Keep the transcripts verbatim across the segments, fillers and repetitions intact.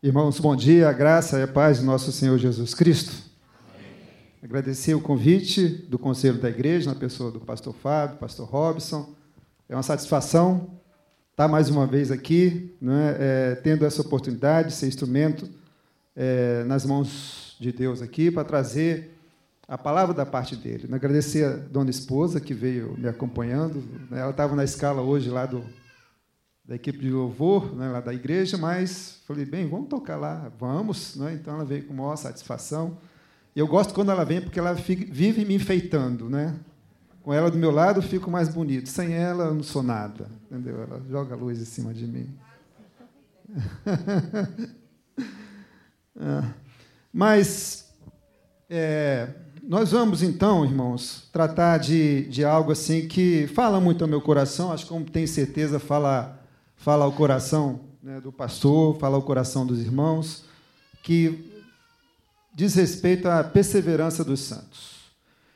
Irmãos, bom dia, a graça e a paz de nosso Senhor Jesus Cristo. Amém. Agradecer o convite do Conselho da Igreja, na pessoa do pastor Fábio, pastor Robson. É uma satisfação estar mais uma vez aqui, né, é, tendo essa oportunidade de ser instrumento é, nas mãos de Deus aqui, para trazer a palavra da parte dele. Agradecer a dona esposa, que veio me acompanhando. Ela estava na escala hoje lá do, da equipe de louvor, né, lá da igreja, mas falei, bem, vamos tocar lá, vamos. Né? Então, ela veio com maior satisfação. E eu gosto quando ela vem, porque ela fica, vive me enfeitando. Né? Com ela do meu lado, eu fico mais bonito. Sem ela, eu não sou nada. Entendeu? Ela joga a luz em cima de mim. ah, mas... É, nós vamos, então, irmãos, tratar de, de algo assim que fala muito ao meu coração, acho que, como tenho certeza, fala, fala ao coração, né, do pastor, fala ao coração dos irmãos, que diz respeito à perseverança dos santos.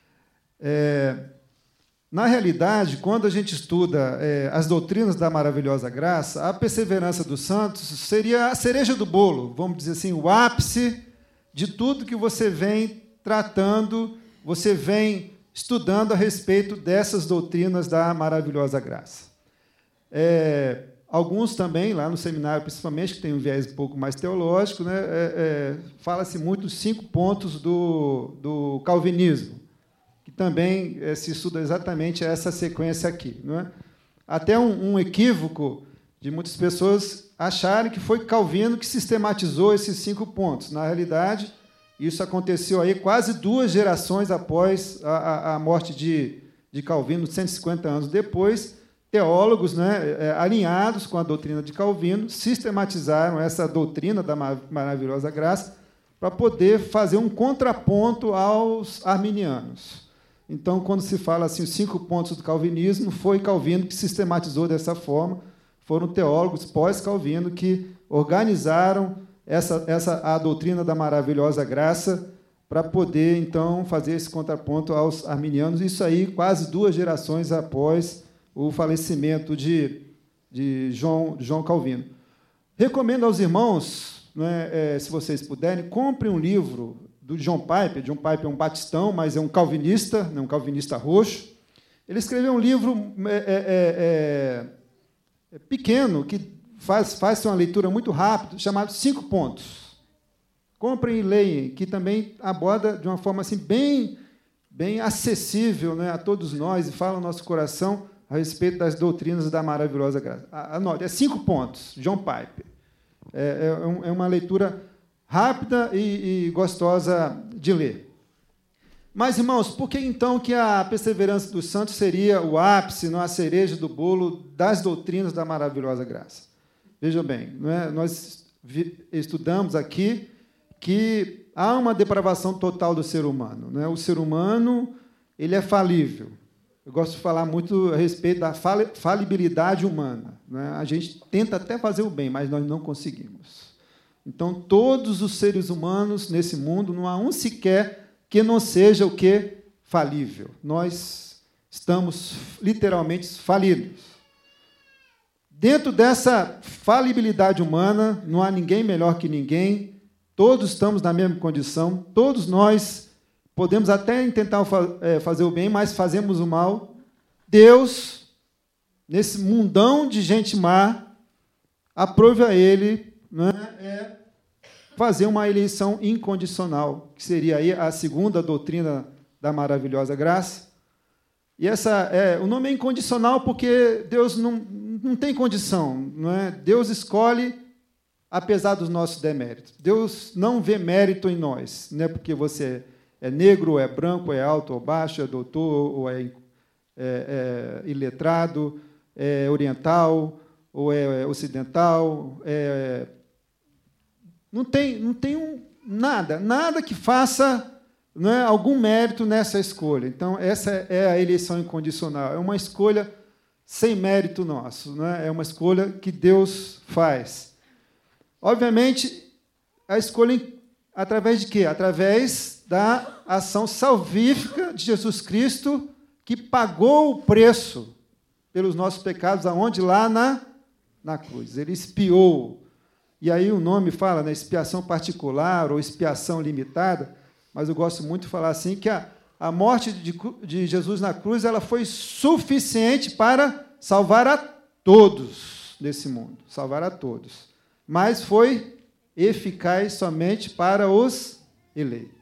É, na realidade, quando a gente estuda é, as doutrinas da maravilhosa graça, a perseverança dos santos seria a cereja do bolo, vamos dizer assim, o ápice de tudo que você vem tratando, você vem estudando a respeito dessas doutrinas da maravilhosa graça. É, alguns também, lá no seminário, principalmente, que tem um viés um pouco mais teológico, né, é, é, fala-se muito dos cinco pontos do, do calvinismo, que também é, se estuda exatamente essa sequência aqui. Não é? Até um, um equívoco de muitas pessoas acharem que foi Calvino que sistematizou esses cinco pontos. Na realidade, isso aconteceu aí quase duas gerações após a, a, a morte de, de Calvino, cento e cinquenta anos depois. Teólogos, né, é, alinhados com a doutrina de Calvino, sistematizaram essa doutrina da maravilhosa graça para poder fazer um contraponto aos arminianos. Então, quando se fala assim, os cinco pontos do calvinismo, foi Calvino que sistematizou dessa forma. Foram teólogos pós-Calvino que organizaram essa, essa, a doutrina da maravilhosa graça para poder, então, fazer esse contraponto aos arminianos. Isso aí quase duas gerações após o falecimento de, de João, João Calvino. Recomendo aos irmãos, né, é, se vocês puderem, comprem um livro do John Piper. John Piper é um batistão, mas é um calvinista, né, um calvinista roxo. Ele escreveu um livro é, é, é, pequeno, que faz, faz uma leitura muito rápida, chamado Cinco Pontos. Comprem e leiam, que também aborda de uma forma assim, bem, bem acessível, né, a todos nós, e fala no nosso coração a respeito das doutrinas da maravilhosa graça. Anote, é cinco pontos, John Piper. É, é, é uma leitura rápida e, e gostosa de ler. Mas, irmãos, por que então que a perseverança dos santos seria o ápice, não, a cereja do bolo das doutrinas da maravilhosa graça? Vejam bem, não é? Nós estudamos aqui que há uma depravação total do ser humano. Não é? O ser humano ele é falível. Eu gosto de falar muito a respeito da falibilidade humana. Não é? A gente tenta até fazer o bem, mas nós não conseguimos. Então, todos os seres humanos nesse mundo, não há um sequer que não seja o quê? Falível. Nós estamos literalmente falidos. Dentro dessa falibilidade humana, não há ninguém melhor que ninguém, todos estamos na mesma condição, todos nós podemos até tentar fazer o bem, mas fazemos o mal. Deus, nesse mundão de gente má, aprove a ele, né, é fazer uma eleição incondicional, que seria aí a segunda doutrina da maravilhosa graça. E essa, é, o nome é incondicional porque Deus não, não tem condição. Não é? Deus escolhe apesar dos nossos deméritos. Deus não vê mérito em nós. Não é porque você é negro, ou é branco, ou é alto ou baixo, é doutor, ou é, é, é iletrado, é oriental, ou é ocidental. É, não tem, não tem um, nada, nada que faça... Não é, algum mérito nessa escolha. Então, essa é a eleição incondicional. É uma escolha sem mérito nosso. Não é? É uma escolha que Deus faz. Obviamente, a escolha através de quê? Através da ação salvífica de Jesus Cristo, que pagou o preço pelos nossos pecados, aonde? Lá na, na cruz. Ele expiou. e aí o nome fala, né, expiação particular ou expiação limitada, mas eu gosto muito de falar assim, que a, a morte de, de Jesus na cruz ela foi suficiente para salvar a todos desse mundo, salvar a todos, mas foi eficaz somente para os eleitos.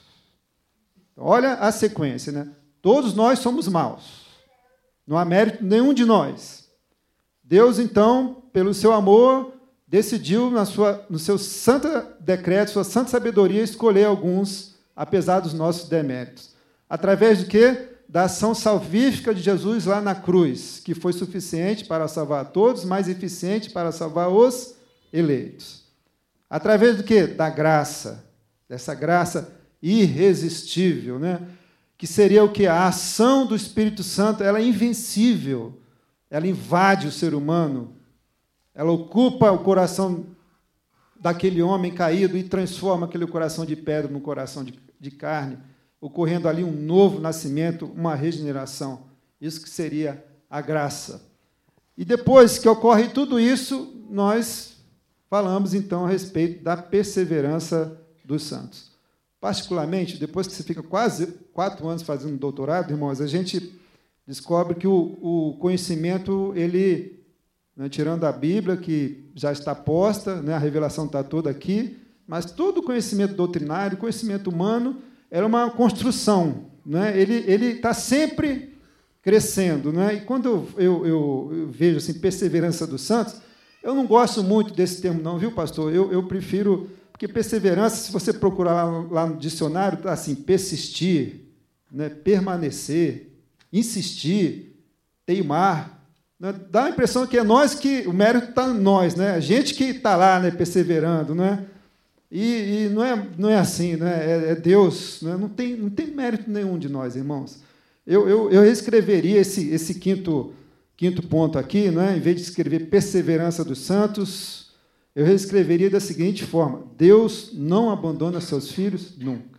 Olha a sequência, né? Todos nós somos maus. Não há mérito nenhum de nós. Deus, então, pelo seu amor, decidiu, na sua, no seu santo decreto, sua santa sabedoria, escolher alguns, apesar dos nossos deméritos. Através do quê? Da ação salvífica de Jesus lá na cruz, que foi suficiente para salvar a todos, mas eficiente para salvar os eleitos. Através do quê? Da graça, dessa graça irresistível, né? Que seria o que? A ação do Espírito Santo, ela é invencível, ela invade o ser humano, ela ocupa o coração daquele homem caído e transforma aquele coração de pedra num coração de, de carne, ocorrendo ali um novo nascimento, uma regeneração. Isso que seria a graça. E depois que ocorre tudo isso, nós falamos, então, a respeito da perseverança dos santos. Particularmente, depois que você fica quase quatro anos fazendo doutorado, irmãos, a gente descobre que o, o conhecimento, ele, né, tirando a Bíblia, que já está posta, né, a revelação está toda aqui, mas todo o conhecimento doutrinário, conhecimento humano, era uma construção. Né, ele está sempre crescendo. Né, e quando eu, eu, eu, eu vejo assim, perseverança dos santos, eu não gosto muito desse termo, não, viu, pastor? Eu, eu prefiro... Porque perseverança, se você procurar lá, lá no dicionário, está assim, persistir, né, permanecer, insistir, teimar. Né, dá a impressão que é nós que, o mérito está em nós, né, a gente que está lá, né, perseverando. Né, e e não, é, não é assim, né, é, é Deus. Né, não, tem, não tem mérito nenhum de nós, irmãos. Eu, eu, eu reescreveria esse, esse quinto, quinto ponto aqui, né, em vez de escrever perseverança dos santos, eu reescreveria da seguinte forma: Deus não abandona seus filhos nunca.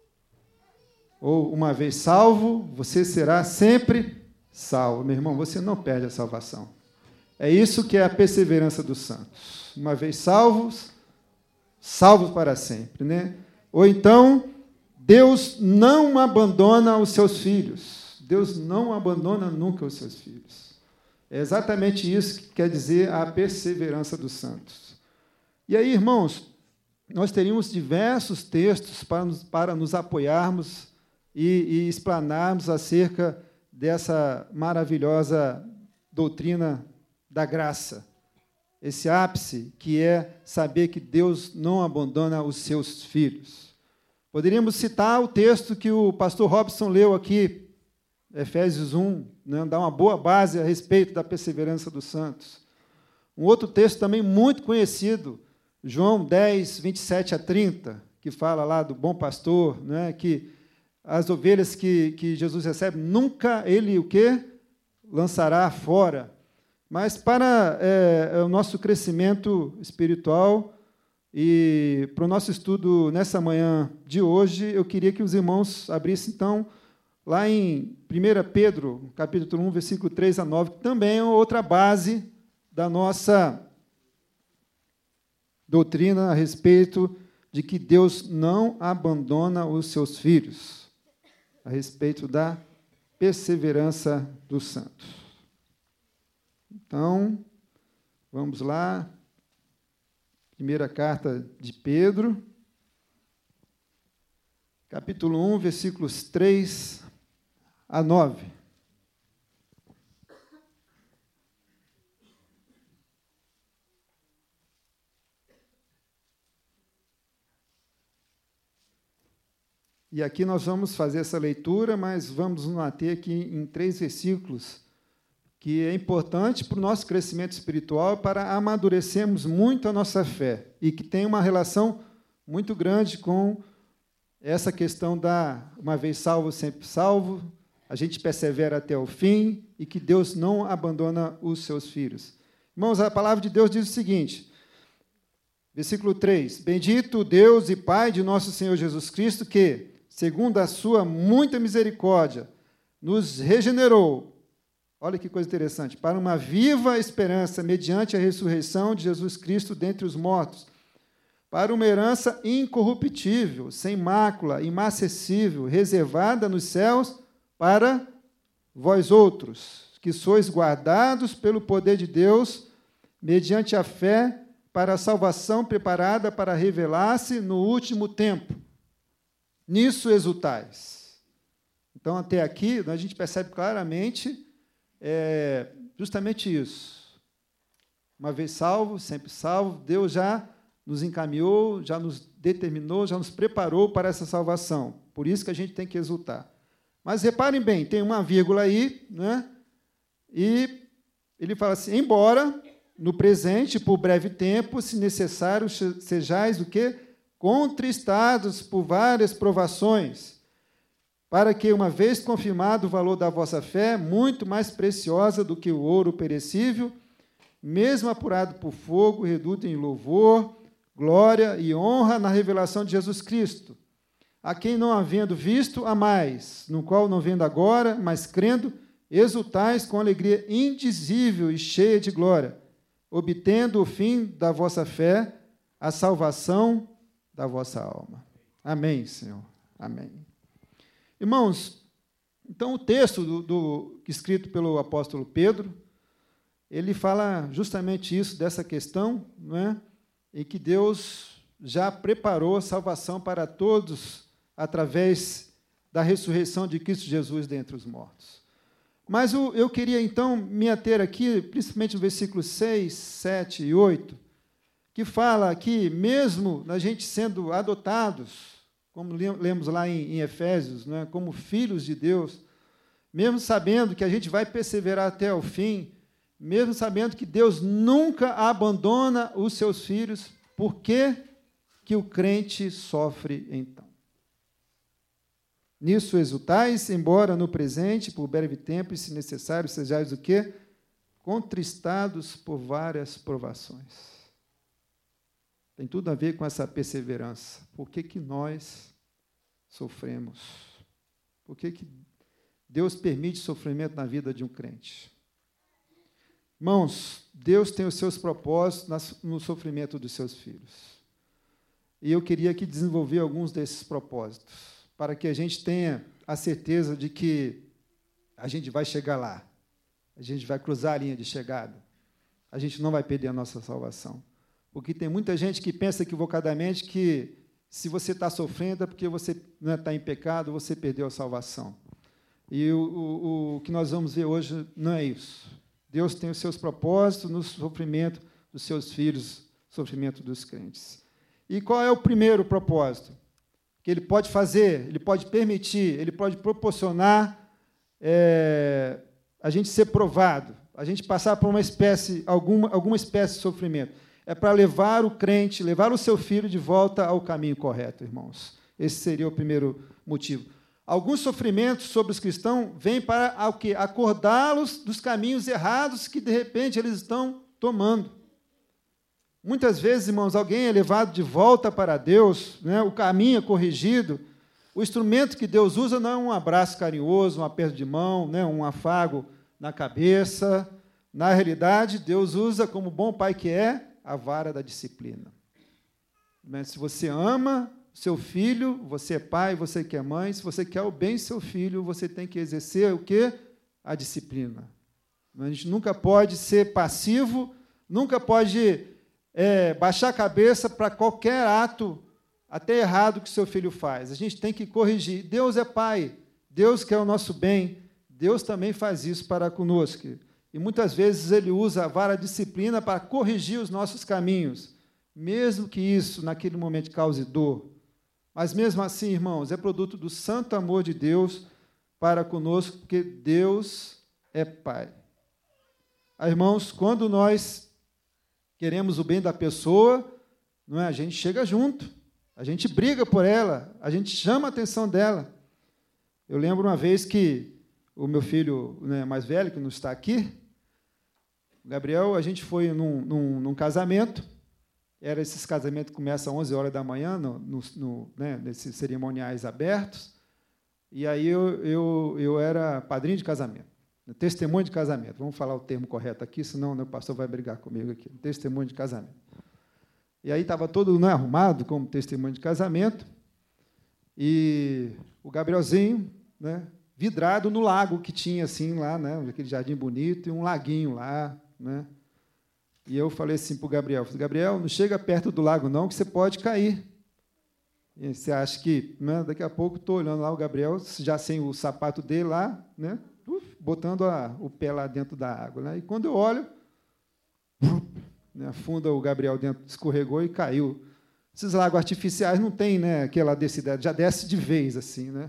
Ou, uma vez salvo, você será sempre salvo. Meu irmão, você não perde a salvação. É isso que é a perseverança dos santos. Uma vez salvos, salvos para sempre. Né? Ou então, Deus não abandona os seus filhos. Deus não abandona nunca os seus filhos. É exatamente isso que quer dizer a perseverança dos santos. E aí, irmãos, nós teríamos diversos textos para nos, para nos apoiarmos e, e explanarmos acerca dessa maravilhosa doutrina da graça. Esse ápice que é saber que Deus não abandona os seus filhos. Poderíamos citar o texto que o pastor Robson leu aqui, Efésios um, né, dá uma boa base a respeito da perseverança dos santos. Um outro texto também muito conhecido, João dez, vinte e sete a trinta, que fala lá do bom pastor, né, que as ovelhas que, que Jesus recebe, nunca ele o quê? Lançará fora. Mas para é, o nosso crescimento espiritual e para o nosso estudo nessa manhã de hoje, eu queria que os irmãos abrissem, então, lá em primeira Pedro, capítulo um, versículo três a nove, que também é outra base da nossa doutrina a respeito de que Deus não abandona os seus filhos, a respeito da perseverança dos santos. Então, vamos lá. Primeira carta de Pedro, capítulo um, versículos três a nove. E aqui nós vamos fazer essa leitura, mas vamos nos ater aqui em três versículos, que é importante para o nosso crescimento espiritual, para amadurecermos muito a nossa fé, e que tem uma relação muito grande com essa questão da uma vez salvo, sempre salvo, a gente persevera até o fim, e que Deus não abandona os seus filhos. Irmãos, a palavra de Deus diz o seguinte, versículo três, Bendito Deus e Pai de nosso Senhor Jesus Cristo, que, segundo a sua muita misericórdia, nos regenerou. olha que coisa interessante, para uma viva esperança, mediante a ressurreição de Jesus Cristo dentre os mortos, para uma herança incorruptível, sem mácula, imacessível, reservada nos céus para vós outros, que sois guardados pelo poder de Deus, mediante a fé, para a salvação preparada para revelar-se no último tempo. Nisso exultais. Então, até aqui, a gente percebe claramente é, justamente isso. Uma vez salvo, sempre salvo, Deus já nos encaminhou, já nos determinou, já nos preparou para essa salvação. Por isso que a gente tem que exultar. Mas reparem bem, tem uma vírgula aí, né? E ele fala assim, embora no presente, por breve tempo, se necessário, sejais o quê? Contristados por várias provações, para que, uma vez confirmado o valor da vossa fé, muito mais preciosa do que o ouro perecível, mesmo apurado por fogo, reduto em louvor, glória e honra na revelação de Jesus Cristo, a quem não havendo visto, amais, no qual não vendo agora, mas crendo, exultais com alegria indizível e cheia de glória, obtendo o fim da vossa fé, a salvação da vossa alma. Amém, Senhor. Amém. Irmãos, então o texto do, do, escrito pelo apóstolo Pedro, ele fala justamente isso, dessa questão, não é? Em que Deus já preparou a salvação para todos através da ressurreição de Cristo Jesus dentre os mortos. Mas eu queria, então, me ater aqui, principalmente no versículo seis, sete e oito, que fala que, mesmo a gente sendo adotados, como lemos lá em Efésios, né, como filhos de Deus, mesmo sabendo que a gente vai perseverar até o fim, mesmo sabendo que Deus nunca abandona os seus filhos, por que que o crente sofre, então? Nisso exultais, embora no presente, por breve tempo, e se necessário, sejais o quê? Contristados por várias provações. Tem tudo a ver com essa perseverança. Por que que nós sofremos? Por que que Deus permite sofrimento na vida de um crente? Irmãos, Deus tem os seus propósitos no sofrimento dos seus filhos. E eu queria aqui desenvolver alguns desses propósitos, para que a gente tenha a certeza de que a gente vai chegar lá, a gente vai cruzar a linha de chegada, a gente não vai perder a nossa salvação. Porque tem muita gente que pensa equivocadamente que, se você está sofrendo, é porque você não está em pecado, você perdeu a salvação. E o, o, o que nós vamos ver hoje não é isso. Deus tem os seus propósitos no sofrimento dos seus filhos, sofrimento dos crentes. E qual é o primeiro propósito? Que ele pode fazer, ele pode permitir, ele pode proporcionar é, a gente ser provado, a gente passar por uma espécie, alguma, alguma espécie de sofrimento. É para levar o crente, levar o seu filho de volta ao caminho correto, irmãos. Esse seria o primeiro motivo. Alguns sofrimentos sobre os cristãos vêm para o quê? Acordá-los dos caminhos errados que, de repente, eles estão tomando. Muitas vezes, irmãos, alguém é levado de volta para Deus, né? O caminho é corrigido, o instrumento que Deus usa não é um abraço carinhoso, um aperto de mão, né? Um afago na cabeça. Na realidade, Deus usa, como bom pai que é, a vara da disciplina. Mas se você ama seu filho, você é pai, você que é mãe, se você quer o bem do seu filho, você tem que exercer o quê? A disciplina. A gente nunca pode ser passivo, nunca pode é, baixar a cabeça para qualquer ato, até errado, que seu filho faz. A gente tem que corrigir. Deus é pai, Deus quer o nosso bem, Deus também faz isso para conosco. E muitas vezes Ele usa a vara disciplina para corrigir os nossos caminhos, mesmo que isso, naquele momento, cause dor. Mas, mesmo assim, irmãos, é produto do santo amor de Deus para conosco, porque Deus é Pai. Ah, irmãos, quando nós queremos o bem da pessoa, não é? A gente chega junto, a gente briga por ela, a gente chama a atenção dela. Eu lembro uma vez que o meu filho, né, mais velho, que não está aqui, o Gabriel, a gente foi num, num, num casamento, era esses casamentos que começam às onze horas da manhã, no, no, no, né, nesses cerimoniais abertos, e aí eu, eu, eu era padrinho de casamento. Testemunho de casamento. Vamos falar o termo correto aqui, senão né, o pastor vai brigar comigo aqui. Testemunho de casamento. E aí estava todo né, arrumado como testemunho de casamento, e o Gabrielzinho, né, vidrado no lago que tinha assim lá, né, aquele jardim bonito, e um laguinho lá, né? E eu falei assim para o Gabriel, falei, Gabriel, não chega perto do lago não, que você pode cair. E você acha que, né, daqui a pouco estou olhando lá o Gabriel, já sem o sapato dele lá, né, botando a, o pé lá dentro da água. Né? E quando eu olho, né, afunda o Gabriel dentro, escorregou e caiu. Esses lagos artificiais não tem né, aquela descida, já desce de vez. assim, né?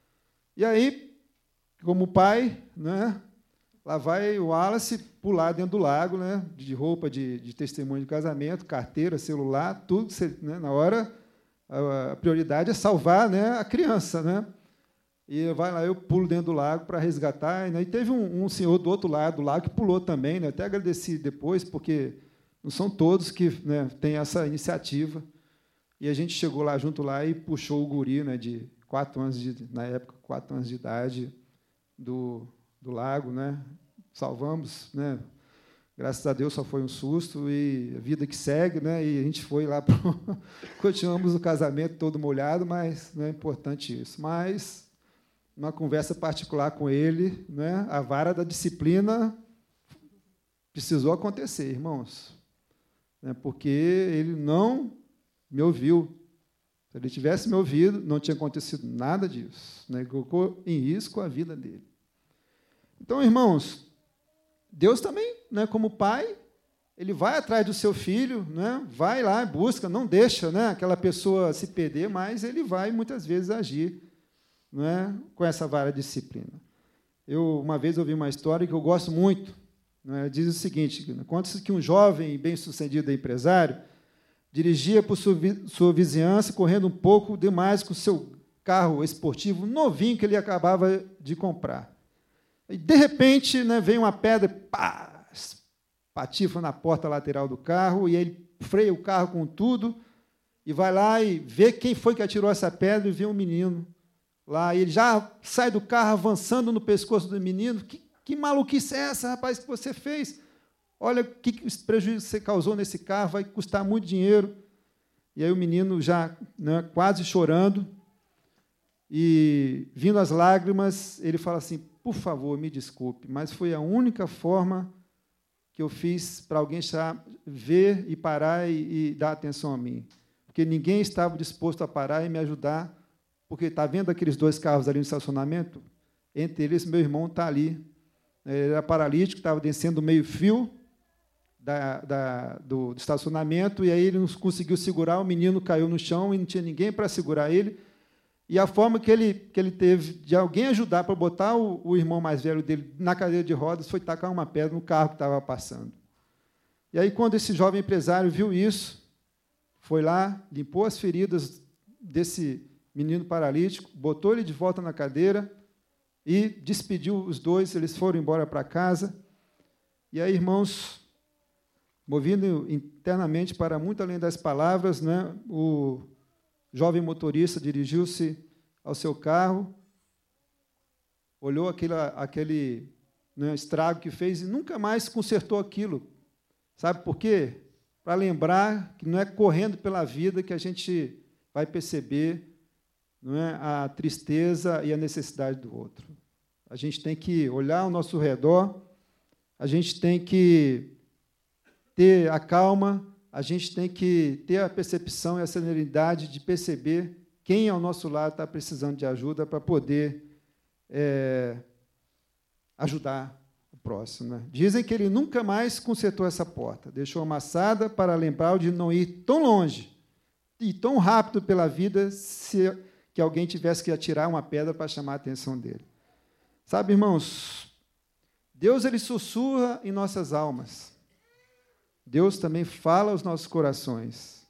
E aí, como pai, né, lá vai o Wallace pular dentro do lago, né, de roupa de, de testemunho de casamento, carteira, celular, tudo. Né, na hora, a prioridade é salvar né, a criança. Né? E vai lá, eu pulo dentro do lago para resgatar. Né? E teve um, um senhor do outro lado do lago que pulou também. Né? Até agradeci depois, porque não são todos que né, têm essa iniciativa. E a gente chegou lá junto lá e puxou o guri né, de quatro anos de, na época, quatro anos de idade do, do lago, né? Salvamos, né? Graças a Deus só foi um susto e a vida que segue, né? E a gente foi lá pro... continuamos o casamento todo molhado, mas não é importante isso. Mas uma conversa particular com ele, né? A vara da disciplina precisou acontecer, irmãos, né? Porque ele não me ouviu. Se ele tivesse me ouvido, não tinha acontecido nada disso. Né? Colocou em risco a vida dele. Então, irmãos, Deus também, né, como pai, ele vai atrás do seu filho, né, vai lá, busca, não deixa né, aquela pessoa se perder, mas ele vai, muitas vezes, agir né, com essa vara de disciplina. Eu, uma vez, ouvi uma história que eu gosto muito. Né, diz o seguinte, conta-se que um jovem bem-sucedido empresário dirigia por sua vizinhança, correndo um pouco demais com o seu carro esportivo novinho que ele acabava de comprar. E, de repente, né, vem uma pedra, pá, patifa na porta lateral do carro, e ele freia o carro com tudo, e vai lá e vê quem foi que atirou essa pedra, e vê um menino lá. E ele já sai do carro avançando no pescoço do menino. Que, que maluquice é essa, rapaz, que você fez? Olha que prejuízo você causou nesse carro, vai custar muito dinheiro. E aí o menino já né, quase chorando, e vindo as lágrimas, ele fala assim, por favor, me desculpe, mas foi a única forma que eu fiz para alguém ver e parar e, e dar atenção a mim. Porque ninguém estava disposto a parar e me ajudar, porque está vendo aqueles dois carros ali no estacionamento? Entre eles, meu irmão está ali. Ele era paralítico, estava descendo meio fio, Da, da, do, do estacionamento, e aí ele não conseguiu segurar, o menino caiu no chão e não tinha ninguém para segurar ele. E a forma que ele, que ele teve de alguém ajudar para botar o, o irmão mais velho dele na cadeira de rodas foi tacar uma pedra no carro que estava passando. E aí, quando esse jovem empresário viu isso, foi lá, limpou as feridas desse menino paralítico, botou ele de volta na cadeira e despediu os dois, eles foram embora para casa. E aí, irmãos, movido internamente para muito além das palavras, né, o jovem motorista dirigiu-se ao seu carro, olhou aquele, aquele né, estrago que fez e nunca mais consertou aquilo. Sabe por quê? Para lembrar que não é correndo pela vida que a gente vai perceber não é, a tristeza e a necessidade do outro. A gente tem que olhar ao nosso redor, a gente tem que ter a calma, a gente tem que ter a percepção e a serenidade de perceber quem ao nosso lado está precisando de ajuda para poder é, ajudar o próximo. Né? Dizem que ele nunca mais consertou essa porta, deixou amassada para lembrar de não ir tão longe e tão rápido pela vida se que alguém tivesse que atirar uma pedra para chamar a atenção dele. Sabe, irmãos, Deus ele sussurra em nossas almas. Deus também fala aos nossos corações,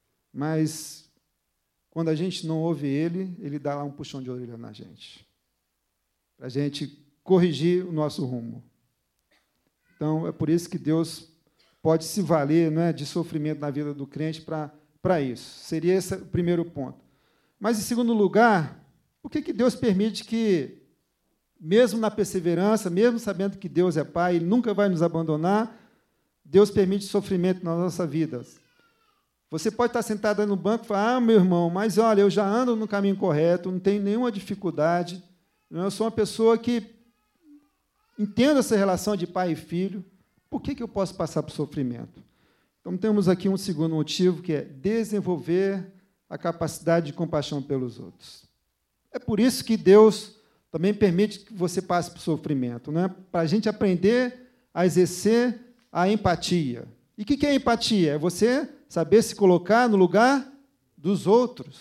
mas quando a gente não ouve Ele, Ele dá lá um puxão de orelha na gente, para a gente corrigir o nosso rumo. Então, é por isso que Deus pode se valer não é, de sofrimento na vida do crente para isso. Seria esse o primeiro ponto. Mas, em segundo lugar, por que, que Deus permite que mesmo na perseverança, mesmo sabendo que Deus é Pai, Ele nunca vai nos abandonar, Deus permite sofrimento na nossa vida. Você pode estar sentado aí no banco e falar, ah, meu irmão, mas olha, eu já ando no caminho correto, não tenho nenhuma dificuldade, eu sou uma pessoa que entendo essa relação de pai e filho, por que, que eu posso passar por sofrimento? Então, temos aqui um segundo motivo, que é desenvolver a capacidade de compaixão pelos outros. É por isso que Deus também permite que você passe por sofrimento, né? Para a gente aprender a exercer a empatia. E o que é empatia? É você saber se colocar no lugar dos outros.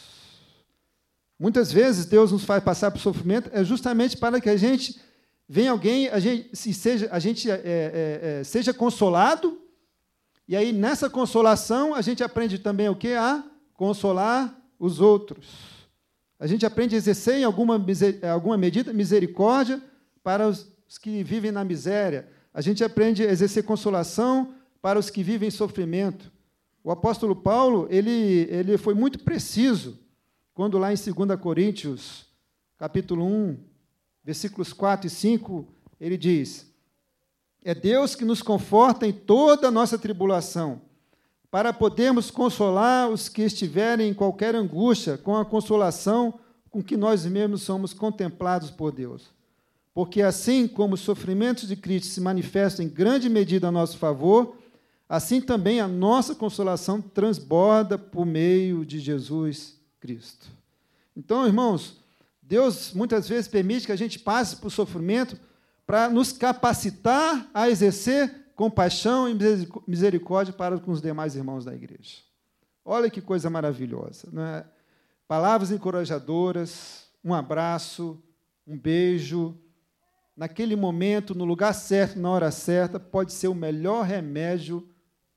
Muitas vezes Deus nos faz passar por sofrimento é justamente para que a gente venha alguém, a gente, se seja, a gente é, é, é, seja consolado, e aí nessa consolação a gente aprende também o quê? A consolar os outros. A gente aprende a exercer em alguma, alguma medida misericórdia para os que vivem na miséria. A gente aprende a exercer consolação para os que vivem em sofrimento. O apóstolo Paulo ele, ele foi muito preciso quando, lá em dois Coríntios, capítulo um, versículos quatro e cinco, ele diz, é Deus que nos conforta em toda a nossa tribulação, para podermos consolar os que estiverem em qualquer angústia, com a consolação com que nós mesmos somos contemplados por Deus. Porque assim como os sofrimentos de Cristo se manifestam em grande medida a nosso favor, assim também a nossa consolação transborda por meio de Jesus Cristo. Então, irmãos, Deus muitas vezes permite que a gente passe por sofrimento para nos capacitar a exercer compaixão e misericórdia para com os demais irmãos da igreja. Olha que coisa maravilhosa, não é? Palavras encorajadoras, um abraço, um beijo, naquele momento, no lugar certo, na hora certa, pode ser o melhor remédio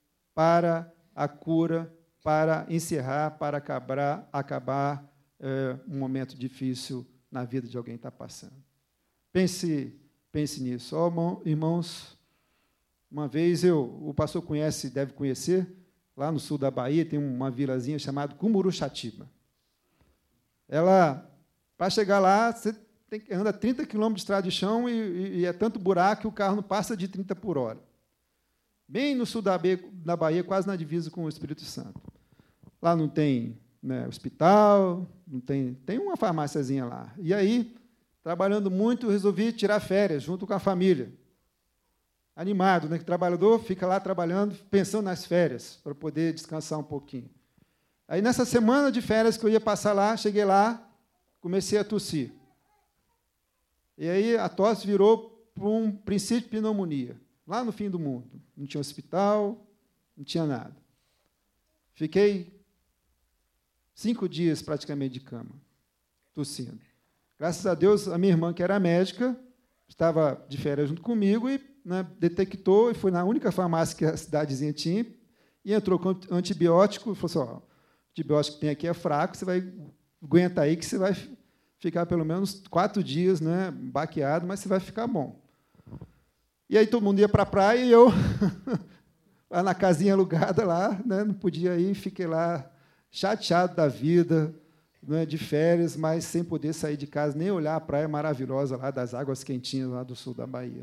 para a cura, para encerrar, para acabar, acabar é, um momento difícil na vida de alguém que está passando. Pense, pense nisso. Oh, irmãos, uma vez eu, o pastor conhece, deve conhecer, lá no sul da Bahia, tem uma vilazinha chamada Cumuruxatiba. Ela, para chegar lá, você tem, anda trinta quilômetros de estrada de chão e, e, e é tanto buraco que o carro não passa de trinta por hora. Bem no sul da Bahia, da Bahia, quase na divisa com o Espírito Santo. Lá não tem, né, hospital, não tem, tem uma farmáciazinha lá. E aí, trabalhando muito, eu resolvi tirar férias junto com a família. Animado, né? Que o trabalhador fica lá trabalhando, pensando nas férias, para poder descansar um pouquinho. Aí, nessa semana de férias que eu ia passar lá, cheguei lá, comecei a tossir. E aí a tosse virou para um princípio de pneumonia, lá no fim do mundo. Não tinha hospital, não tinha nada. Fiquei cinco dias praticamente de cama, tossindo. Graças a Deus, a minha irmã, que era médica, estava de férias junto comigo e, né, detectou, e foi na única farmácia que a cidadezinha tinha, e entrou com antibiótico, e falou assim, ó, o antibiótico que tem aqui é fraco, você vai aguentar aí que você vai ficar pelo menos quatro dias, né, baqueado, mas você vai ficar bom. E aí todo mundo ia para a praia e eu, lá na casinha alugada, lá, né, não podia ir, fiquei lá chateado da vida, né, de férias, mas sem poder sair de casa, nem olhar a praia maravilhosa lá das águas quentinhas lá do sul da Bahia.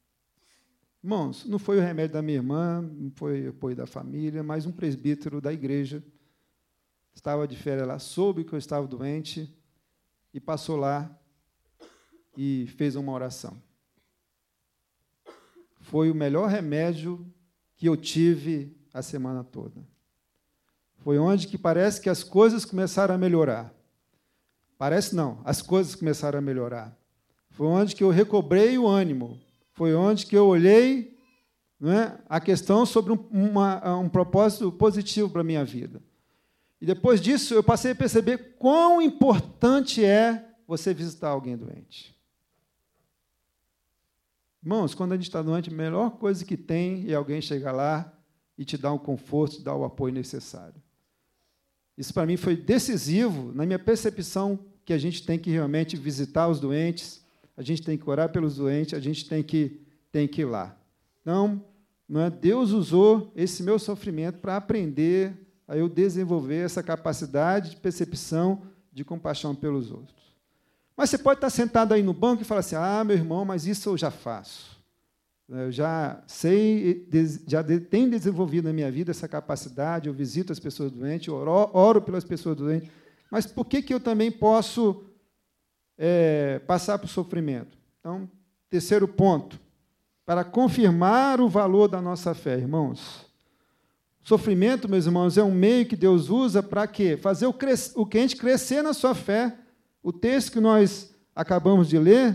Irmãos, não foi o remédio da minha irmã, não foi o apoio da família, mas um presbítero da igreja estava de férias lá, soube que eu estava doente e passou lá e fez uma oração. Foi o melhor remédio que eu tive a semana toda. Foi onde que parece que as coisas começaram a melhorar. Parece não, as coisas começaram a melhorar. Foi onde que eu recobrei o ânimo. Foi onde que eu olhei, não é, a questão sobre um, uma, um propósito positivo para a minha vida. E depois disso, eu passei a perceber quão importante é você visitar alguém doente. Irmãos, quando a gente está doente, a melhor coisa que tem é alguém chegar lá e te dar um conforto, te dar o apoio necessário. Isso, para mim, foi decisivo na minha percepção que a gente tem que realmente visitar os doentes, a gente tem que orar pelos doentes, a gente tem que, tem que ir lá. Então, não é, Deus usou esse meu sofrimento para aprender a eu desenvolver essa capacidade de percepção de compaixão pelos outros. Mas você pode estar sentado aí no banco e falar assim, ah, meu irmão, mas isso eu já faço. Eu já sei, já tenho desenvolvido na minha vida essa capacidade, eu visito as pessoas doentes, eu oro, oro pelas pessoas doentes, mas por que, que eu também posso é, passar por sofrimento? Então, terceiro ponto, para confirmar o valor da nossa fé, irmãos. Sofrimento, meus irmãos, é um meio que Deus usa para quê? Fazer o, cres... o crente crescer na sua fé. O texto que nós acabamos de ler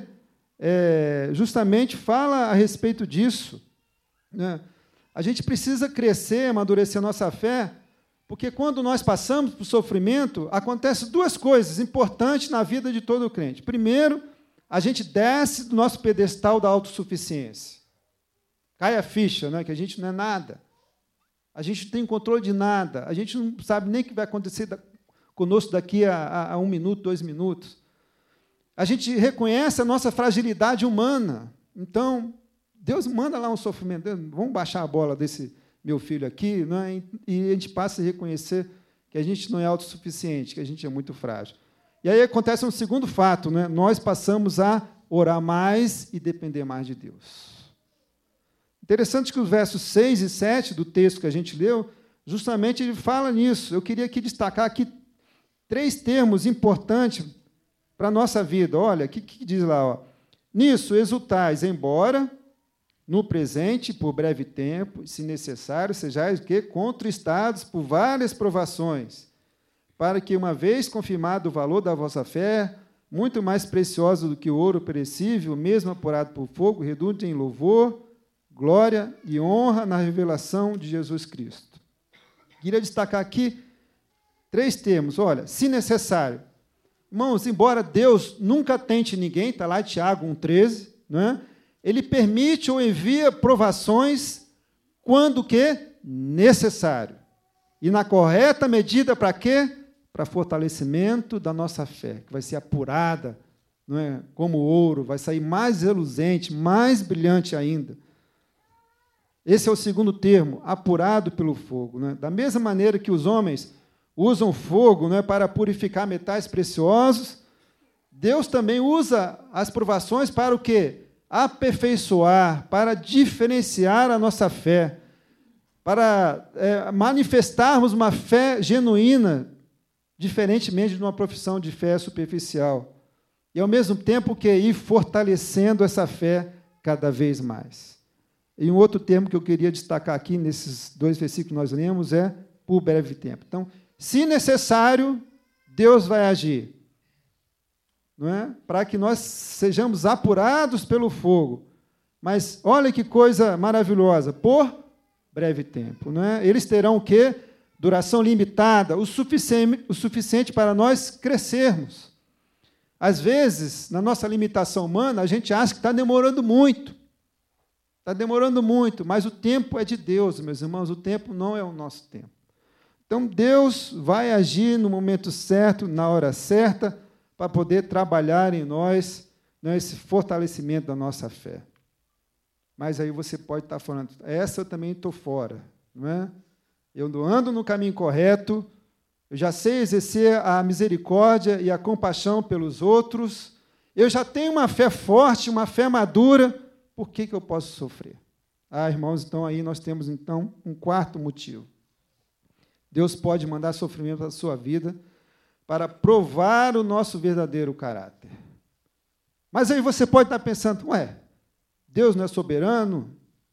é, justamente fala a respeito disso. Né? A gente precisa crescer, amadurecer a nossa fé, porque quando nós passamos por sofrimento, acontecem duas coisas importantes na vida de todo crente. Primeiro, a gente desce do nosso pedestal da autossuficiência. Cai a ficha, né? Que a gente não é nada. A gente não tem controle de nada. A gente não sabe nem o que vai acontecer conosco daqui a, a, a um minuto, dois minutos. A gente reconhece a nossa fragilidade humana. Então, Deus manda lá um sofrimento. Vamos baixar a bola desse meu filho aqui, né? E a gente passa a reconhecer que a gente não é autossuficiente, que a gente é muito frágil. E aí acontece um segundo fato, né? Nós passamos a orar mais e depender mais de Deus. Interessante que os versos seis e sete do texto que a gente leu, justamente ele fala nisso. Eu queria aqui destacar aqui três termos importantes para a nossa vida. Olha, o que, que diz lá? Ó? Nisso, exultais, embora, no presente, por breve tempo, se necessário, sejais que contristados por várias provações, para que, uma vez confirmado o valor da vossa fé, muito mais preciosa do que o ouro perecível, mesmo apurado por fogo, redunde em louvor, glória e honra na revelação de Jesus Cristo. Queria destacar aqui três termos. Olha, se necessário. Irmãos, embora Deus nunca tente ninguém, está lá em Tiago um, treze, não é? Ele permite ou envia provações quando que necessário. E na correta medida para quê? Para fortalecimento da nossa fé, que vai ser apurada, não é? Como ouro, vai sair mais reluzente, mais brilhante ainda. Esse é o segundo termo, apurado pelo fogo. Né? Da mesma maneira que os homens usam fogo, né, para purificar metais preciosos, Deus também usa as provações para o quê? Aperfeiçoar, para diferenciar a nossa fé, para é, manifestarmos uma fé genuína, diferentemente de uma profissão de fé superficial. E, ao mesmo tempo, que ir fortalecendo essa fé cada vez mais. E um outro termo que eu queria destacar aqui, nesses dois versículos que nós lemos, é por breve tempo. Então, se necessário, Deus vai agir, não é? Para que nós sejamos apurados pelo fogo. Mas olha que coisa maravilhosa, por breve tempo. Não é? Eles terão o quê? Duração limitada, o suficiente, o suficiente para nós crescermos. Às vezes, na nossa limitação humana, a gente acha que está demorando muito. Está demorando muito, mas o tempo é de Deus, meus irmãos, o tempo não é o nosso tempo. Então, Deus vai agir no momento certo, na hora certa, para poder trabalhar em nós, né, esse fortalecimento da nossa fé. Mas aí você pode estar falando, essa eu também estou fora, não é? Eu ando no caminho correto, eu já sei exercer a misericórdia e a compaixão pelos outros, eu já tenho uma fé forte, uma fé madura. Por que, que eu posso sofrer? Ah, irmãos, então aí nós temos então um quarto motivo. Deus pode mandar sofrimento para a sua vida para provar o nosso verdadeiro caráter. Mas aí você pode estar pensando, ué, Deus não é soberano?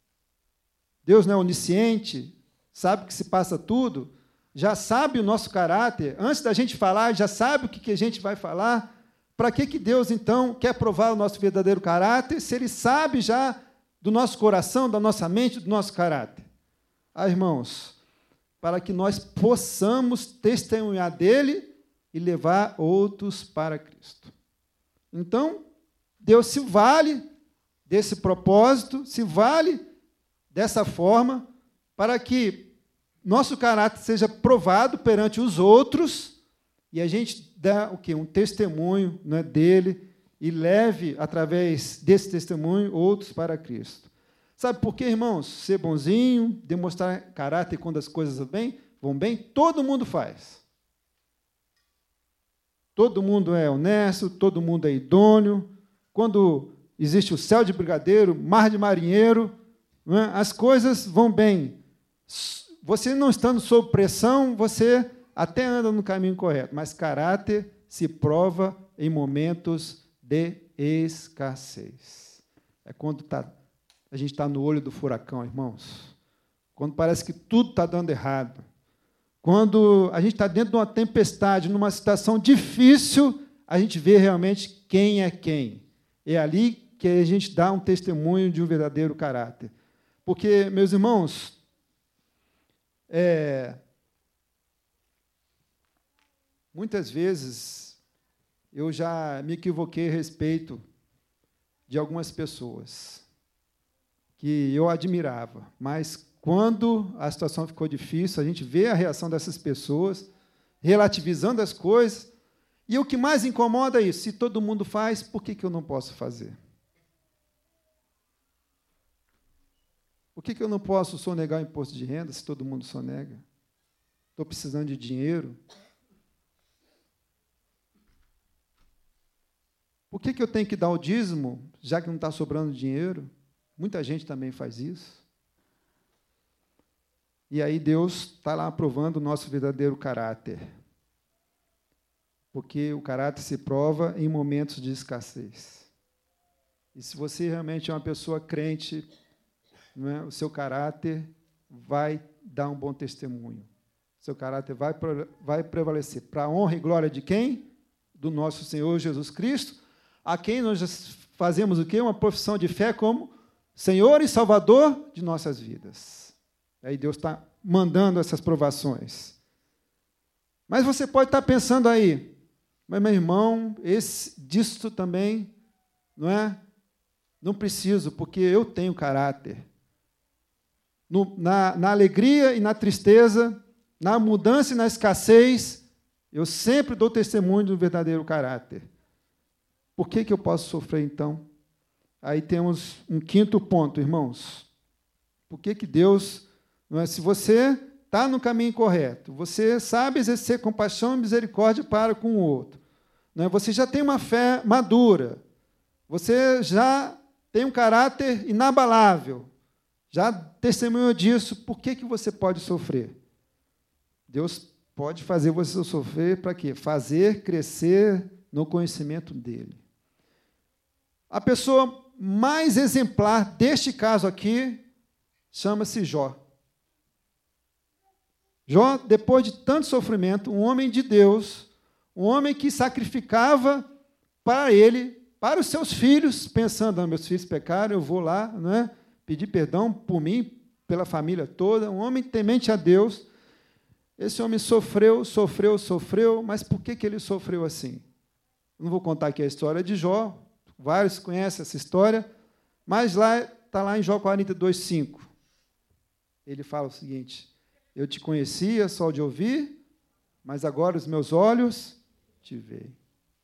Deus não é onisciente? Sabe que se passa tudo? Já sabe o nosso caráter? Antes da gente falar, já sabe o que, que a gente vai falar? Para que, que Deus, então, quer provar o nosso verdadeiro caráter, se Ele sabe já do nosso coração, da nossa mente, do nosso caráter? Ah, irmãos, para que nós possamos testemunhar dEle e levar outros para Cristo. Então, Deus se vale desse propósito, se vale dessa forma, para que nosso caráter seja provado perante os outros, e a gente dá o quê? Um testemunho, né, dele e leve, através desse testemunho, outros para Cristo. Sabe por quê, irmãos? Ser bonzinho, demonstrar caráter quando as coisas vão bem, vão bem, todo mundo faz. todo mundo é honesto, todo mundo é idôneo, quando existe o céu de brigadeiro, mar de marinheiro, não é? As coisas vão bem. Você não estando sob pressão, você até anda no caminho correto, mas caráter se prova em momentos de escassez. É quando tá, a gente está no olho do furacão, irmãos. Quando parece que tudo está dando errado. Quando a gente está dentro de uma tempestade, numa situação difícil, a gente vê realmente quem é quem. É ali que a gente dá um testemunho de um verdadeiro caráter. Porque, meus irmãos, é, muitas vezes eu já me equivoquei a respeito de algumas pessoas que eu admirava, mas quando a situação ficou difícil, a gente vê a reação dessas pessoas, relativizando as coisas, e o que mais incomoda é isso: se todo mundo faz, por que que eu não posso fazer? Por que que eu não posso sonegar o imposto de renda, se todo mundo sonega? Estou precisando de dinheiro. Por que que eu tenho que dar o dízimo, já que não está sobrando dinheiro? Muita gente também faz isso. E aí Deus está lá provando o nosso verdadeiro caráter. Porque o caráter se prova em momentos de escassez. E se você realmente é uma pessoa crente, não é, o seu caráter vai dar um bom testemunho. Seu caráter vai, vai prevalecer. Para a honra e glória de quem? Do nosso Senhor Jesus Cristo, a quem nós fazemos o quê? Uma profissão de fé como Senhor e Salvador de nossas vidas. Aí Deus está mandando essas provações. Mas você pode estar pensando aí, mas, meu irmão, esse, disso também, não é? Não preciso, porque eu tenho caráter. No, na, na alegria e na tristeza, na mudança e na escassez, eu sempre dou testemunho do verdadeiro caráter. Por que que eu posso sofrer, então? Aí temos um quinto ponto, irmãos. Por que que Deus... Não é? Se você está no caminho correto, você sabe exercer compaixão e misericórdia para com o outro, não é? Você já tem uma fé madura, você já tem um caráter inabalável, já testemunhou disso, por que que você pode sofrer? Deus pode fazer você sofrer para quê? Fazer crescer no conhecimento dele. A pessoa mais exemplar deste caso aqui chama-se Jó. Jó, depois de tanto sofrimento, um homem de Deus, um homem que sacrificava para ele, para os seus filhos, pensando, ah, meus filhos pecaram, eu vou lá, não é? Pedir perdão por mim, pela família toda, um homem temente a Deus. Esse homem sofreu, sofreu, sofreu, mas por que que ele sofreu assim? Não vou contar aqui a história de Jó, vários conhecem essa história, mas lá está lá em Jó quarenta e dois, cinco. Ele fala o seguinte: eu te conhecia só de ouvir, mas agora os meus olhos te veem.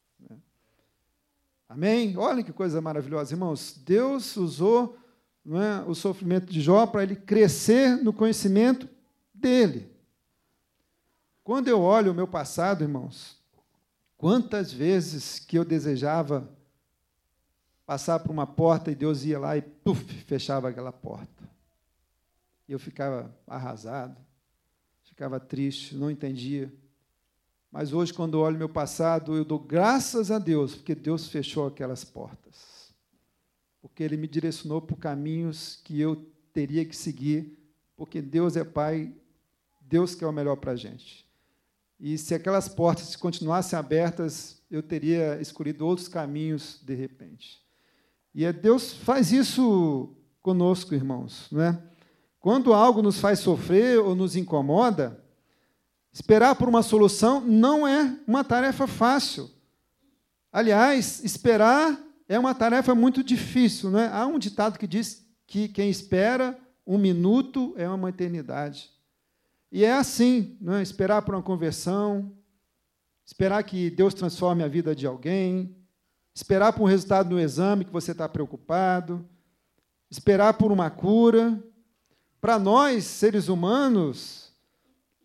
Amém? Olha que coisa maravilhosa, irmãos. Deus usou, não é, o sofrimento de Jó para ele crescer no conhecimento dele. Quando eu olho o meu passado, irmãos, quantas vezes que eu desejava passar por uma porta e Deus ia lá e puf, fechava aquela porta. E eu ficava arrasado, ficava triste, não entendia. Mas hoje, quando eu olho meu passado, eu dou graças a Deus, porque Deus fechou aquelas portas. Porque Ele me direcionou por caminhos que eu teria que seguir, porque Deus é Pai, Deus quer o melhor para a gente. E se aquelas portas continuassem abertas, eu teria escolhido outros caminhos de repente. E é, Deus faz isso conosco, irmãos, não é? Quando algo nos faz sofrer ou nos incomoda, esperar por uma solução não é uma tarefa fácil. Aliás, esperar é uma tarefa muito difícil, não é? Há um ditado que diz que quem espera um minuto é uma eternidade. E é assim, não é? Esperar por uma conversão, esperar que Deus transforme a vida de alguém, esperar por um resultado no exame que você está preocupado, esperar por uma cura. Para nós, seres humanos,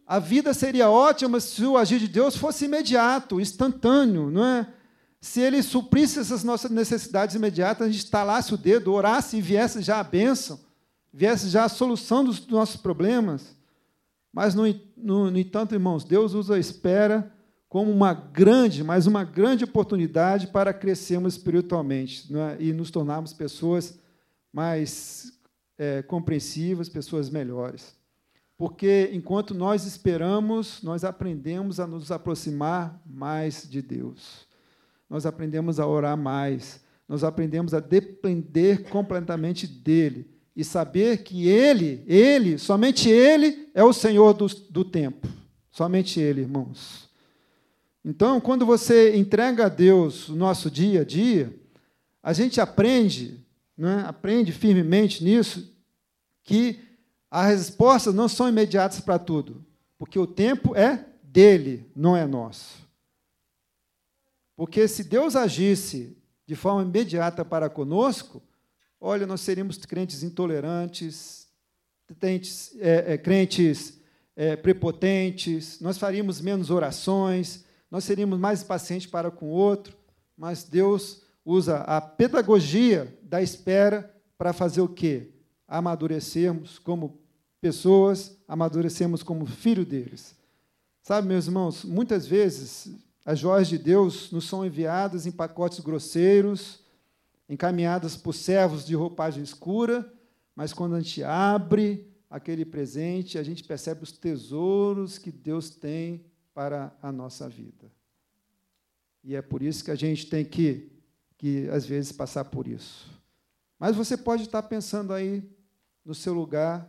A vida seria ótima se o agir de Deus fosse imediato, instantâneo, não é? Se Ele suprisse essas nossas necessidades imediatas, a gente estalasse o dedo, orasse e viesse já a bênção, viesse já a solução dos nossos problemas. Mas, no, no, no entanto, irmãos, Deus usa a espera como uma grande, mas uma grande oportunidade para crescermos espiritualmente, não é? E nos tornarmos pessoas mais é, compreensivas, pessoas melhores. Porque, enquanto nós esperamos, nós aprendemos a nos aproximar mais de Deus. Nós aprendemos a orar mais. Nós aprendemos a depender completamente dEle. E saber que Ele, Ele, somente Ele é o Senhor do, do tempo. Somente Ele, irmãos. Então, quando você entrega a Deus o nosso dia a dia, a gente aprende, né, aprende firmemente nisso, que as respostas não são imediatas para tudo, porque o tempo é dele, não é nosso. Porque se Deus agisse de forma imediata para conosco, olha, nós seríamos crentes intolerantes, crentes, é, é, crentes é, prepotentes, nós faríamos menos orações, nós seríamos mais pacientes para com o outro, mas Deus usa a pedagogia da espera para fazer o quê? Amadurecermos como pessoas, amadurecermos como filho deles. Sabe, meus irmãos, muitas vezes as joias de Deus nos são enviadas em pacotes grosseiros, encaminhadas por servos de roupagem escura, mas quando a gente abre aquele presente, a gente percebe os tesouros que Deus tem para a nossa vida. E é por isso que a gente tem que, que às vezes, passar por isso. Mas você pode estar pensando aí, no seu lugar,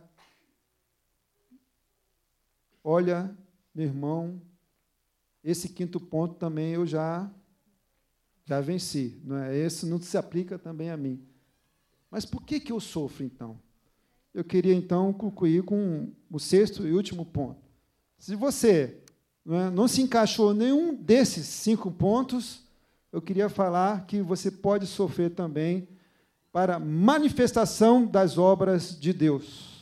olha, meu irmão, esse quinto ponto também eu já, já venci. Não é? Esse não se aplica também a mim. Mas por que, que eu sofro, então? Eu queria, então, concluir com o sexto e último ponto. Se você não, é, não se encaixou em nenhum desses cinco pontos, eu queria falar que você pode sofrer também para manifestação das obras de Deus.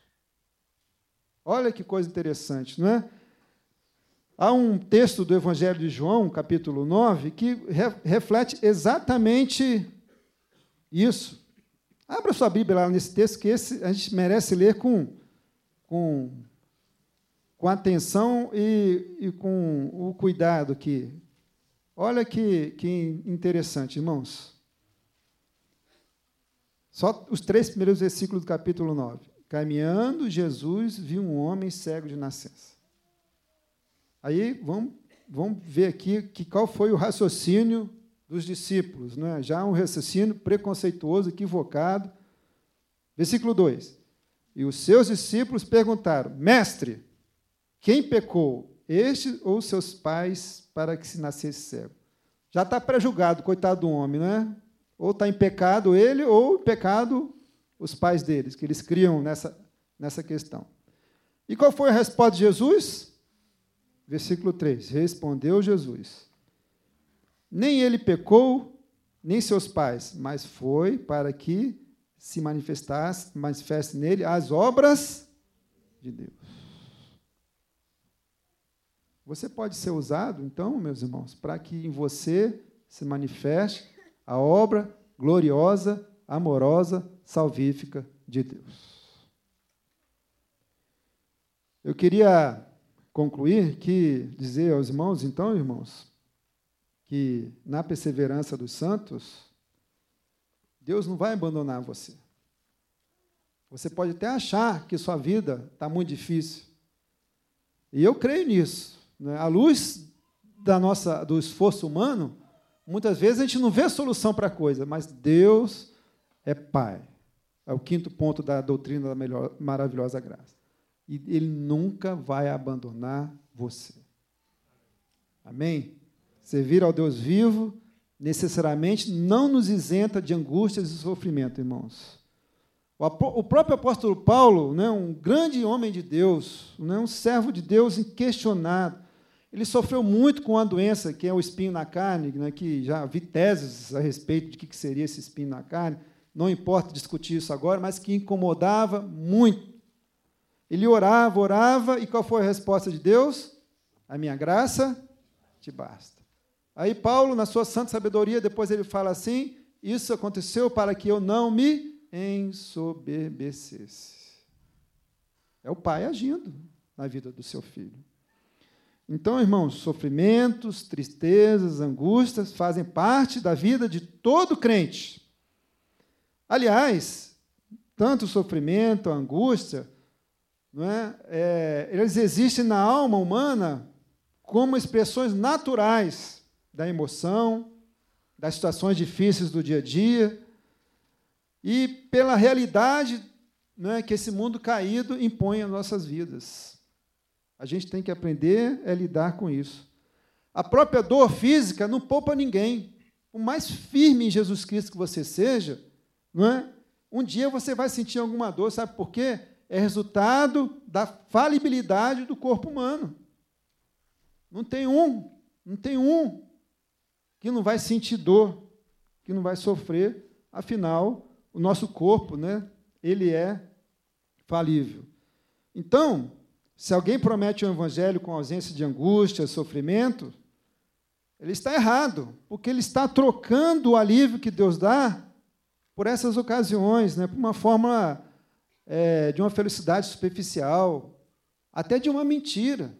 Olha que coisa interessante, não é? Há um texto do Evangelho de João, capítulo nove, que re- reflete exatamente isso. Abra sua Bíblia lá nesse texto, que esse a gente merece ler com, com, com atenção e, e com o cuidado aqui. Olha que, que interessante, irmãos. Só os três primeiros versículos do capítulo nove. Caminhando, Jesus viu um homem cego de nascença. Aí, vamos, vamos ver aqui que, qual foi o raciocínio dos discípulos, né? Já um raciocínio preconceituoso, equivocado. Versículo dois. E os seus discípulos perguntaram, mestre, quem pecou, este ou seus pais, para que se nascesse cego? Já está pré-julgado, coitado do homem, né? Ou está em pecado ele, ou em pecado os pais deles, que eles criam nessa, nessa questão. E qual foi a resposta de Jesus? Versículo três. Respondeu Jesus, nem ele pecou, nem seus pais, mas foi para que se manifestasse, manifeste nele as obras de Deus. Você pode ser usado, então, meus irmãos, para que em você se manifeste a obra gloriosa, amorosa, salvífica de Deus. Eu queria concluir que, dizer aos irmãos, então, irmãos, que na perseverança dos santos, Deus não vai abandonar você. Você pode até achar que sua vida está muito difícil. E eu creio nisso. Né? À luz da nossa, do esforço humano, muitas vezes a gente não vê solução para a coisa, mas Deus é Pai. É o quinto ponto da doutrina da melhor, maravilhosa graça. E Ele nunca vai abandonar você. Amém? Servir ao Deus vivo, necessariamente, não nos isenta de angústias e sofrimento, irmãos. O próprio apóstolo Paulo, né, um grande homem de Deus, né, um servo de Deus inquestionado, ele sofreu muito com a doença, que é o espinho na carne, né, que já vi teses a respeito de que seria esse espinho na carne, não importa discutir isso agora, mas que incomodava muito. Ele orava, orava, e qual foi a resposta de Deus? A minha graça te basta. Aí Paulo, na sua santa sabedoria, depois ele fala assim, isso aconteceu para que eu não me ensoberbecesse. É o pai agindo na vida do seu filho. Então, irmãos, sofrimentos, tristezas, angústias fazem parte da vida de todo crente. Aliás, tanto o sofrimento, a angústia, não é? É, eles existem na alma humana como expressões naturais da emoção, das situações difíceis do dia a dia, e pela realidade, não é, que esse mundo caído impõe às nossas vidas. A gente tem que aprender a lidar com isso. A própria dor física não poupa ninguém. O mais firme em Jesus Cristo que você seja, não é? Um dia você vai sentir alguma dor, sabe por quê? É resultado da falibilidade do corpo humano. Não tem um, não tem um que não vai sentir dor, que não vai sofrer. Afinal, o nosso corpo, né, ele é falível. Então, se alguém promete um evangelho com ausência de angústia, sofrimento, ele está errado, porque ele está trocando o alívio que Deus dá por essas ocasiões, né, por uma forma é, de uma felicidade superficial, até de uma mentira.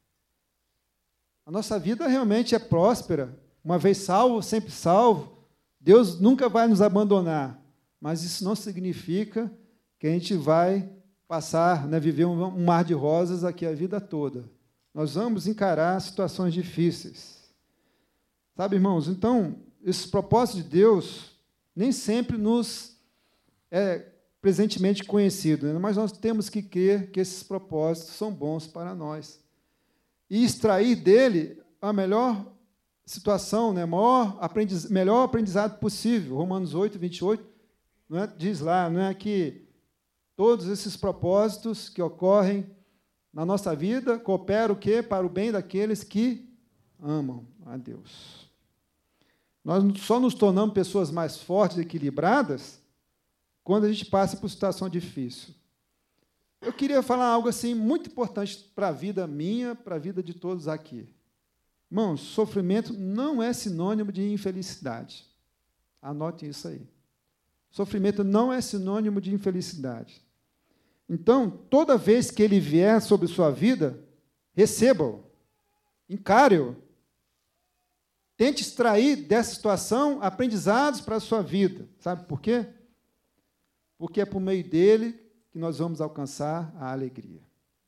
A nossa vida realmente é próspera, uma vez salvo, sempre salvo. Deus nunca vai nos abandonar, mas isso não significa que a gente vai passar, né, viver um, um mar de rosas aqui a vida toda. Nós vamos encarar situações difíceis. Sabe, irmãos? Então, esse propósito de Deus nem sempre nos é presentemente conhecido, né? Mas nós temos que crer que esses propósitos são bons para nós. E extrair dele a melhor situação, né? maior aprendiz, melhor aprendizado possível. Romanos oito, vinte e oito, não é? Diz lá, não é, que todos esses propósitos que ocorrem na nossa vida cooperam o quê? Para o bem daqueles que amam a Deus. Nós só nos tornamos pessoas mais fortes e equilibradas quando a gente passa por situação difícil. Eu queria falar algo assim muito importante para a vida minha, para a vida de todos aqui. Irmãos, sofrimento não é sinônimo de infelicidade. Anotem isso aí. Sofrimento não é sinônimo de infelicidade. Então, toda vez que ele vier sobre sua vida, receba-o, encare-o. Tente extrair dessa situação aprendizados para a sua vida. Sabe por quê? Porque é por meio dele que nós vamos alcançar a alegria.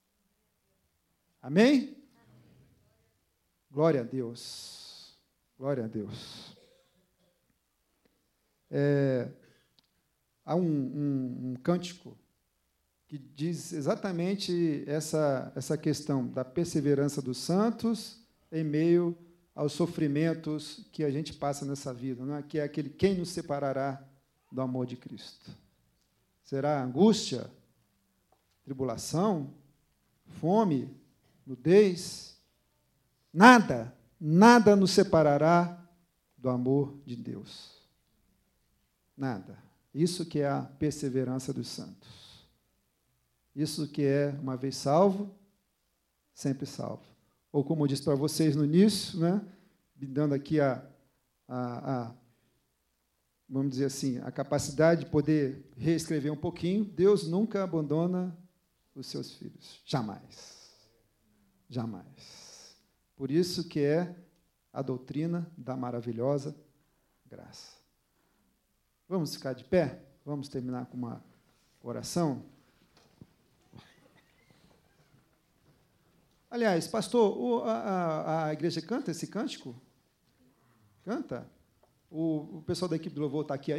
Amém? Glória a Deus. Glória a Deus. É, há um, um, um cântico que diz exatamente essa, essa questão da perseverança dos santos em meio aos sofrimentos que a gente passa nessa vida, não é? Que é aquele quem nos separará do amor de Cristo. Será angústia, tribulação, fome, nudez? Nada, nada nos separará do amor de Deus. Nada. Isso que é a perseverança dos santos. Isso que é, uma vez salvo, sempre salvo. Ou, como eu disse para vocês no início, né, me dando aqui a, a, a, vamos dizer assim, a capacidade de poder reescrever um pouquinho, Deus nunca abandona os seus filhos. Jamais. Jamais. Por isso que é a doutrina da maravilhosa graça. Vamos ficar de pé? Vamos terminar com uma oração? Aliás, pastor, o, a, a, a igreja canta esse cântico? Canta? O, o pessoal da equipe do louvor está aqui aí?